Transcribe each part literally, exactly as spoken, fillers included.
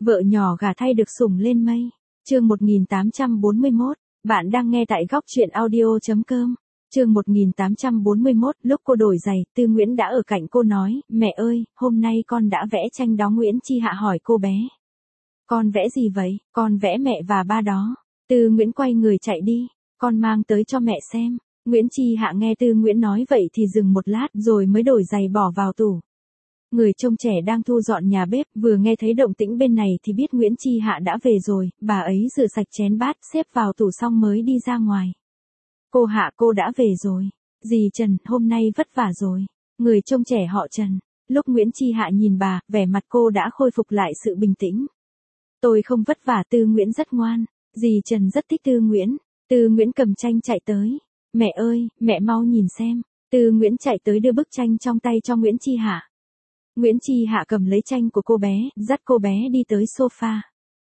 Vợ nhỏ gả thay được sủng lên mây. Chương một nghìn tám trăm bốn mươi mốt, bạn đang nghe tại góc truyện audio chấm com. Chương một nghìn tám trăm bốn mươi mốt, lúc cô đổi giày, Tư Nguyễn đã ở cạnh cô nói, mẹ ơi, hôm nay con đã vẽ tranh đó. Nguyễn Chi Hạ hỏi cô bé. Con vẽ gì vậy? Con vẽ mẹ và ba đó. Tư Nguyễn quay người chạy đi, con mang tới cho mẹ xem. Nguyễn Chi Hạ nghe Tư Nguyễn nói vậy thì dừng một lát rồi mới đổi giày bỏ vào tủ. Người trông trẻ đang thu dọn nhà bếp, vừa nghe thấy động tĩnh bên này thì biết Nguyễn Chi Hạ đã về rồi, bà ấy rửa sạch chén bát, xếp vào tủ xong mới đi ra ngoài. Cô Hạ, cô đã về rồi. Dì Trần, hôm nay vất vả rồi. Người trông trẻ họ Trần. Lúc Nguyễn Chi Hạ nhìn bà, vẻ mặt cô đã khôi phục lại sự bình tĩnh. Tôi không vất vả, Tư Nguyễn rất ngoan. Dì Trần rất thích Tư Nguyễn. Tư Nguyễn cầm tranh chạy tới. Mẹ ơi, mẹ mau nhìn xem. Tư Nguyễn chạy tới đưa bức tranh trong tay cho Nguyễn Chi Hạ. Nguyễn Chi Hạ cầm lấy tranh của cô bé, dắt cô bé đi tới sofa.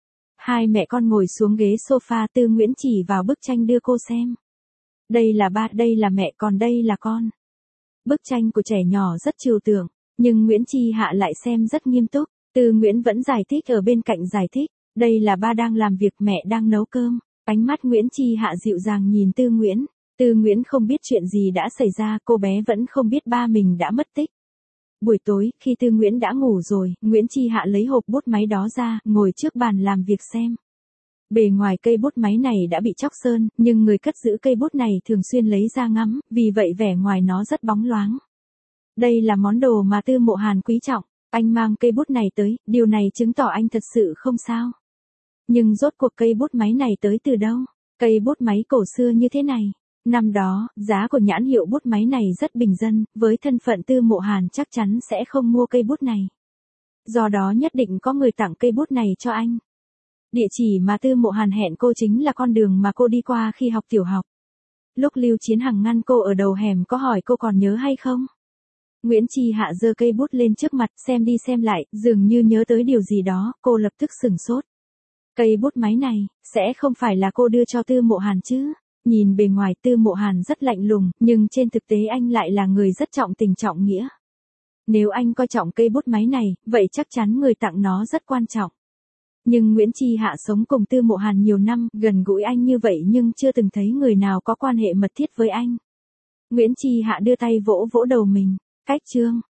Hai mẹ con ngồi xuống ghế sofa, Tư Nguyễn chỉ vào bức tranh đưa cô xem. Đây là ba, đây là mẹ, còn đây là con. Bức tranh của trẻ nhỏ rất trừu tượng, nhưng Nguyễn Chi Hạ lại xem rất nghiêm túc. Tư Nguyễn vẫn giải thích ở bên cạnh giải thích. Đây là ba đang làm việc, mẹ đang nấu cơm. Ánh mắt Nguyễn Chi Hạ dịu dàng nhìn Tư Nguyễn. Tư Nguyễn không biết chuyện gì đã xảy ra, cô bé vẫn không biết ba mình đã mất tích. Buổi tối, khi Tư Nguyễn đã ngủ rồi, Nguyễn Chi Hạ lấy hộp bút máy đó ra, ngồi trước bàn làm việc xem. Bề ngoài cây bút máy này đã bị chóc sơn, nhưng người cất giữ cây bút này thường xuyên lấy ra ngắm, vì vậy vẻ ngoài nó rất bóng loáng. Đây là món đồ mà Tư Mộ Hàn quý trọng. Anh mang cây bút này tới, điều này chứng tỏ anh thật sự không sao. Nhưng rốt cuộc cây bút máy này tới từ đâu? Cây bút máy cổ xưa như thế này. Năm đó, giá của nhãn hiệu bút máy này rất bình dân, với thân phận Tư Mộ Hàn chắc chắn sẽ không mua cây bút này. Do đó nhất định có người tặng cây bút này cho anh. Địa chỉ mà Tư Mộ Hàn hẹn cô chính là con đường mà cô đi qua khi học tiểu học. Lúc Lưu Chiến Hằng ngăn cô ở đầu hẻm có hỏi cô còn nhớ hay không? Nguyễn Chi Hạ giơ cây bút lên trước mặt, xem đi xem lại, dường như nhớ tới điều gì đó, cô lập tức sửng sốt. Cây bút máy này, sẽ không phải là cô đưa cho Tư Mộ Hàn chứ? Nhìn bề ngoài Tư Mộ Hàn rất lạnh lùng, nhưng trên thực tế anh lại là người rất trọng tình trọng nghĩa. Nếu anh coi trọng cây bút máy này, vậy chắc chắn người tặng nó rất quan trọng. Nhưng Nguyễn Chi Hạ sống cùng Tư Mộ Hàn nhiều năm, gần gũi anh như vậy nhưng chưa từng thấy người nào có quan hệ mật thiết với anh. Nguyễn Chi Hạ đưa tay vỗ vỗ đầu mình. Cách chương.